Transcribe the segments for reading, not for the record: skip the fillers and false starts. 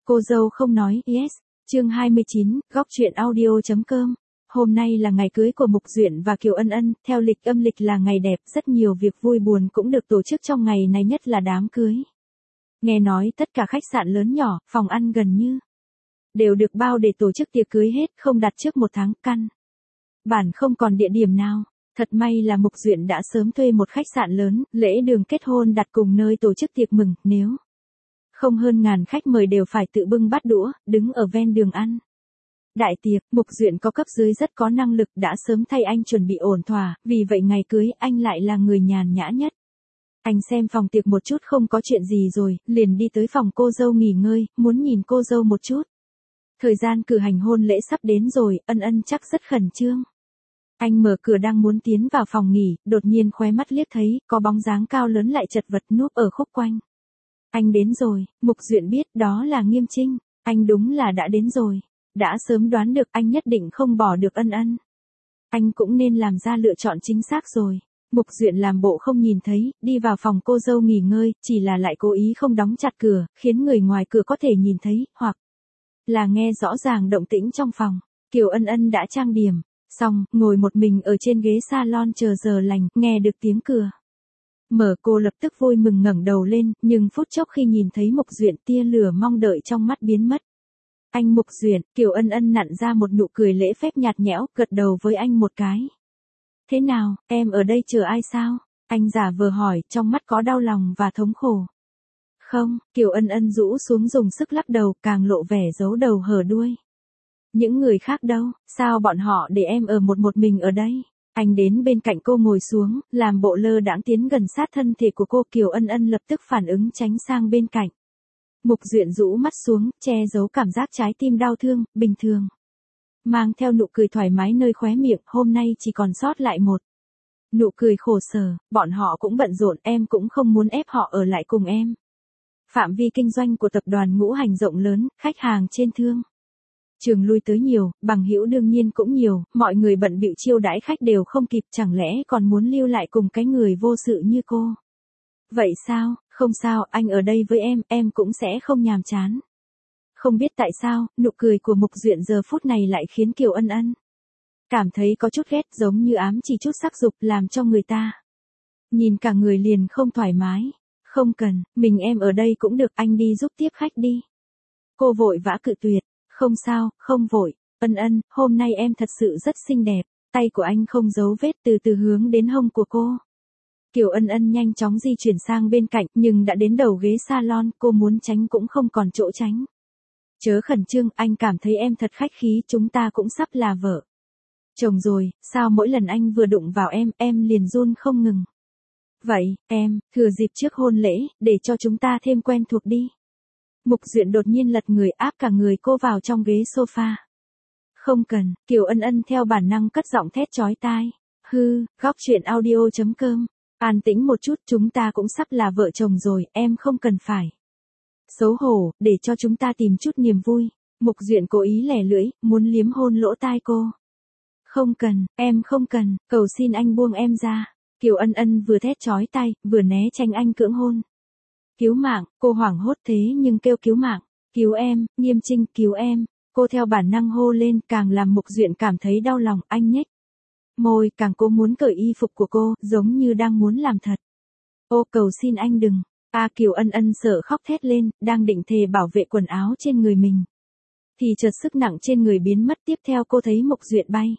Cô dâu không nói, yes. Chương 29, góc truyện audio.com. Hôm nay là ngày cưới của Mục Duyện và Kiều Ân Ân, theo lịch âm lịch là ngày đẹp, rất nhiều việc vui buồn cũng được tổ chức trong ngày này, nhất là đám cưới. Nghe nói tất cả khách sạn lớn nhỏ, phòng ăn gần như đều được bao để tổ chức tiệc cưới hết, không đặt trước một tháng, căn bản không còn địa điểm nào. Thật may là Mục Duyện đã sớm thuê một khách sạn lớn, lễ đường kết hôn đặt cùng nơi tổ chức tiệc mừng, nếu không hơn ngàn khách mời đều phải tự bưng bát đũa, đứng ở ven đường ăn. Đại tiệc, Mục Duyện có cấp dưới rất có năng lực đã sớm thay anh chuẩn bị ổn thỏa, vì vậy ngày cưới anh lại là người nhàn nhã nhất. Anh xem phòng tiệc một chút không có chuyện gì rồi, liền đi tới phòng cô dâu nghỉ ngơi, muốn nhìn cô dâu một chút. Thời gian cử hành hôn lễ sắp đến rồi, Ân Ân chắc rất khẩn trương. Anh mở cửa đang muốn tiến vào phòng nghỉ, đột nhiên khóe mắt liếc thấy, có bóng dáng cao lớn lại chật vật núp ở khúc quanh. Anh đến rồi, Mục Duyện biết đó là Nghiêm Trinh, anh đúng là đã đến rồi. Đã sớm đoán được anh nhất định không bỏ được Ân Ân. Anh cũng nên làm ra lựa chọn chính xác rồi. Mục Duyện làm bộ không nhìn thấy, đi vào phòng cô dâu nghỉ ngơi, chỉ là lại cố ý không đóng chặt cửa, khiến người ngoài cửa có thể nhìn thấy, hoặc là nghe rõ ràng động tĩnh trong phòng. Kiều Ân Ân đã trang điểm xong, ngồi một mình ở trên ghế salon chờ giờ lành, nghe được tiếng cửa mở, cô lập tức vui mừng ngẩng đầu lên, nhưng phút chốc khi nhìn thấy Mục Duyện, tia lửa mong đợi trong mắt biến mất. Anh Mục Duyện, Kiều Ân Ân nặn ra một nụ cười lễ phép nhạt nhẽo, gật đầu với anh một cái. Thế nào, em ở đây chờ ai sao? Anh giả vờ hỏi, trong mắt có đau lòng và thống khổ. Không, Kiều Ân Ân rũ xuống dùng sức lắc đầu, càng lộ vẻ giấu đầu hở đuôi. Những người khác đâu, sao bọn họ để em ở một mình ở đây? Anh đến bên cạnh cô ngồi xuống, làm bộ lơ đãng tiến gần sát thân thể của cô. Kiều Ân Ân lập tức phản ứng tránh sang bên cạnh. Mục Duyện rũ mắt xuống, che giấu cảm giác trái tim đau thương, bình thường. Mang theo nụ cười thoải mái nơi khóe miệng, hôm nay chỉ còn sót lại một nụ cười khổ sở, bọn họ cũng bận rộn, em cũng không muốn ép họ ở lại cùng em. Phạm vi kinh doanh của tập đoàn Ngũ Hành rộng lớn, khách hàng trên thương trường lui tới nhiều, bằng hữu đương nhiên cũng nhiều, mọi người bận bịu chiêu đãi khách đều không kịp, chẳng lẽ còn muốn lưu lại cùng cái người vô sự như cô? Vậy sao, không sao, anh ở đây với em cũng sẽ không nhàm chán. Không biết tại sao, nụ cười của Mục Duyện giờ phút này lại khiến Kiều Ân Ân cảm thấy có chút ghét, giống như ám chỉ chút sắc dục, làm cho người ta nhìn cả người liền không thoải mái. Không cần, mình em ở đây cũng được, anh đi giúp tiếp khách đi. Cô vội vã cự tuyệt. Không sao, không vội. Ân Ân, hôm nay em thật sự rất xinh đẹp. Tay của anh không giấu vết từ từ hướng đến hông của cô. Kiều Ân Ân nhanh chóng di chuyển sang bên cạnh, nhưng đã đến đầu ghế salon, cô muốn tránh cũng không còn chỗ tránh. Chớ khẩn trương, anh cảm thấy em thật khách khí, chúng ta cũng sắp là vợ chồng rồi, sao mỗi lần anh vừa đụng vào em liền run không ngừng. Vậy, em, thừa dịp trước hôn lễ, để cho chúng ta thêm quen thuộc đi. Mục Duyện đột nhiên lật người áp cả người cô vào trong ghế sofa. Không cần, Kiều Ân Ân theo bản năng cất giọng thét chói tai. Góc truyện audio.com. An tĩnh một chút, chúng ta cũng sắp là vợ chồng rồi, em không cần phải xấu hổ, để cho chúng ta tìm chút niềm vui. Mục Duyện cố ý lẻ lưỡi, muốn liếm hôn lỗ tai cô. Không cần, em không cần, cầu xin anh buông em ra. Kiều Ân Ân vừa thét chói tai, vừa né tránh anh cưỡng hôn. Cứu mạng, cô hoảng hốt thế nhưng kêu cứu mạng. Cứu em, Nghiêm Trinh, cứu em. Cô theo bản năng hô lên, càng làm Mục Duyện cảm thấy đau lòng. Anh nhếch môi, càng cố muốn cởi y phục của cô, giống như đang muốn làm thật. Ô, cầu xin anh đừng. Kiều Ân Ân sợ khóc thét lên, đang định thề bảo vệ quần áo trên người mình. Thì chợt sức nặng trên người biến mất, tiếp theo cô thấy Mục Duyện bay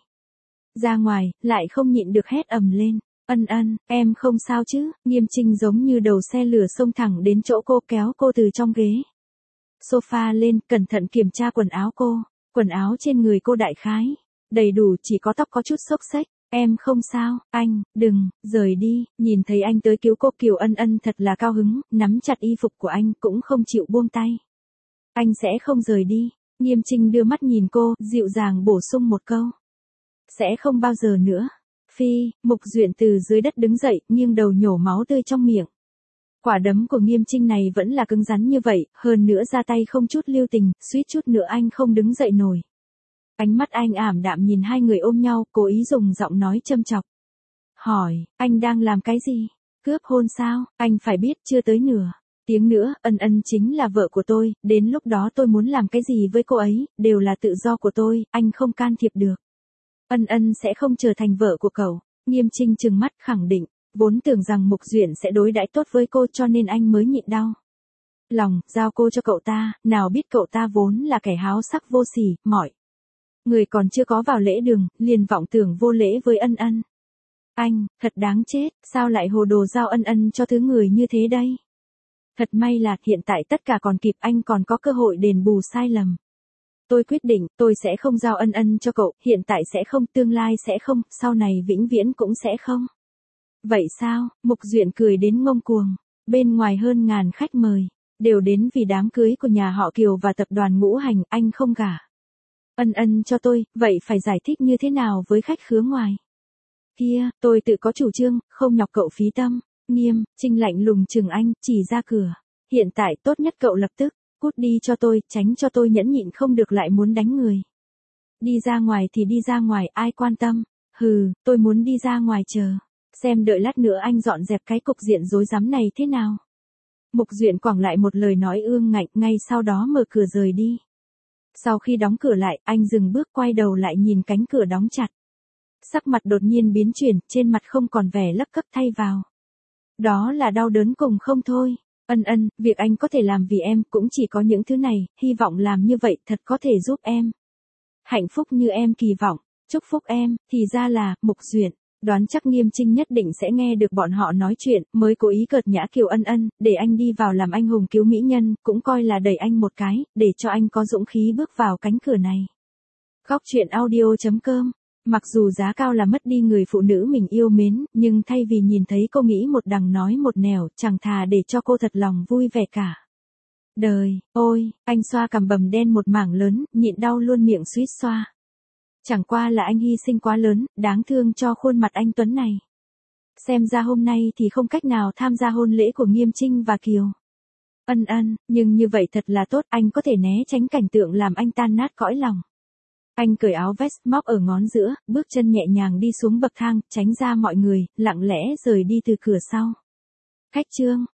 ra ngoài, lại không nhịn được hét ầm lên. Ân Ân, em không sao chứ? Nghiêm Trinh giống như đầu xe lửa xông thẳng đến chỗ cô, kéo cô từ trong ghế sofa lên, cẩn thận kiểm tra quần áo cô. Quần áo trên người cô đại khái đầy đủ, chỉ có tóc có chút xốc xếch. Em không sao, anh, đừng, rời đi. Nhìn thấy anh tới cứu cô, Kiều Ân Ân thật là cao hứng, nắm chặt y phục của anh, cũng không chịu buông tay. Anh sẽ không rời đi. Nghiêm Trinh đưa mắt nhìn cô, dịu dàng bổ sung một câu. Sẽ không bao giờ nữa. Phi, Mục Duyện từ dưới đất đứng dậy, nghiêng đầu nhổ máu tươi trong miệng. Quả đấm của Nghiêm Trinh này vẫn là cứng rắn như vậy, hơn nữa ra tay không chút lưu tình, suýt chút nữa anh không đứng dậy nổi. Ánh mắt anh ảm đạm nhìn hai người ôm nhau, cố ý dùng giọng nói châm chọc. Hỏi, anh đang làm cái gì? Cướp hôn sao? Anh phải biết chưa tới nửa tiếng nữa, Ân Ân chính là vợ của tôi, đến lúc đó tôi muốn làm cái gì với cô ấy, đều là tự do của tôi, anh không can thiệp được. Ân Ân sẽ không trở thành vợ của cậu. Nghiêm Trinh trừng mắt khẳng định, vốn tưởng rằng Mục Duyện sẽ đối đãi tốt với cô cho nên anh mới nhịn đau lòng, giao cô cho cậu ta, nào biết cậu ta vốn là kẻ háo sắc vô sỉ, mọi người còn chưa có vào lễ đường, liền vọng tưởng vô lễ với Ân Ân. Anh, thật đáng chết, sao lại hồ đồ giao Ân Ân cho thứ người như thế đây? Thật may là hiện tại tất cả còn kịp, anh còn có cơ hội đền bù sai lầm. Tôi quyết định, tôi sẽ không giao Ân Ân cho cậu, hiện tại sẽ không, tương lai sẽ không, sau này vĩnh viễn cũng sẽ không. Vậy sao? Mục Duyện cười đến ngông cuồng. Bên ngoài hơn ngàn khách mời, đều đến vì đám cưới của nhà họ Kiều và tập đoàn Ngũ Hành, anh không gả Ân Ân cho tôi, vậy phải giải thích như thế nào với khách khứa ngoài? Kia, tôi tự có chủ trương, không nhọc cậu phí tâm. Nghiêm Trinh lạnh lùng chừng anh, chỉ ra cửa. Hiện tại tốt nhất cậu lập tức cút đi cho tôi, tránh cho tôi nhẫn nhịn không được lại muốn đánh người. Đi ra ngoài thì đi ra ngoài, ai quan tâm. Hừ, tôi muốn đi ra ngoài chờ. Xem đợi lát nữa anh dọn dẹp cái cục diện rối rắm này thế nào. Mục Duyện quẳng lại một lời nói ương ngạnh, ngay sau đó mở cửa rời đi. Sau khi đóng cửa lại, anh dừng bước quay đầu lại nhìn cánh cửa đóng chặt. Sắc mặt đột nhiên biến chuyển, trên mặt không còn vẻ lấp cấp thay vào. Đó là đau đớn cùng không thôi. Ân Ân, việc anh có thể làm vì em cũng chỉ có những thứ này, hy vọng làm như vậy thật có thể giúp em. Hạnh phúc như em kỳ vọng, chúc phúc em, thì ra là, Mục Duyện. Đoán chắc Nghiêm Trinh nhất định sẽ nghe được bọn họ nói chuyện, mới cố ý cợt nhã Kiều Ân Ân, để anh đi vào làm anh hùng cứu mỹ nhân, cũng coi là đẩy anh một cái, để cho anh có dũng khí bước vào cánh cửa này. Góc truyện audio.com. Mặc dù giá cao là mất đi người phụ nữ mình yêu mến, nhưng thay vì nhìn thấy cô nghĩ một đằng nói một nẻo, chẳng thà để cho cô thật lòng vui vẻ cả đời. Ôi, anh xoa cằm bầm đen một mảng lớn, nhịn đau luôn miệng suýt xoa. Chẳng qua là anh hy sinh quá lớn, đáng thương cho khuôn mặt anh tuấn này. Xem ra hôm nay thì không cách nào tham gia hôn lễ của Nghiêm Trinh và Kiều Ân Ân, nhưng như vậy thật là tốt, anh có thể né tránh cảnh tượng làm anh tan nát cõi lòng. Anh cởi áo vest, móc ở ngón giữa, bước chân nhẹ nhàng đi xuống bậc thang, tránh ra mọi người, lặng lẽ rời đi từ cửa sau. Khách Trương,